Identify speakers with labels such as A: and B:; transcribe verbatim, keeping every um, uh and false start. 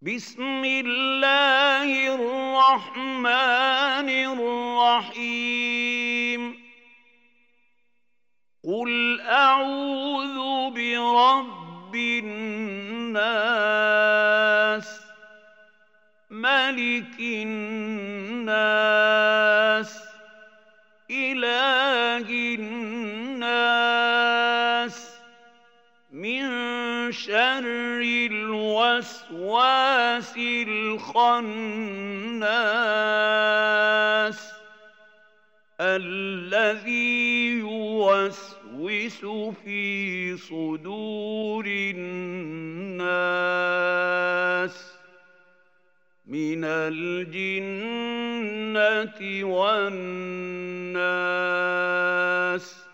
A: بسم الله الرحمن الرحيم قل أعوذ برب الناس ملك الناس إله الناس من شر الوسواس الخناس الذي يوسوس في صدور الناس من الجنة والناس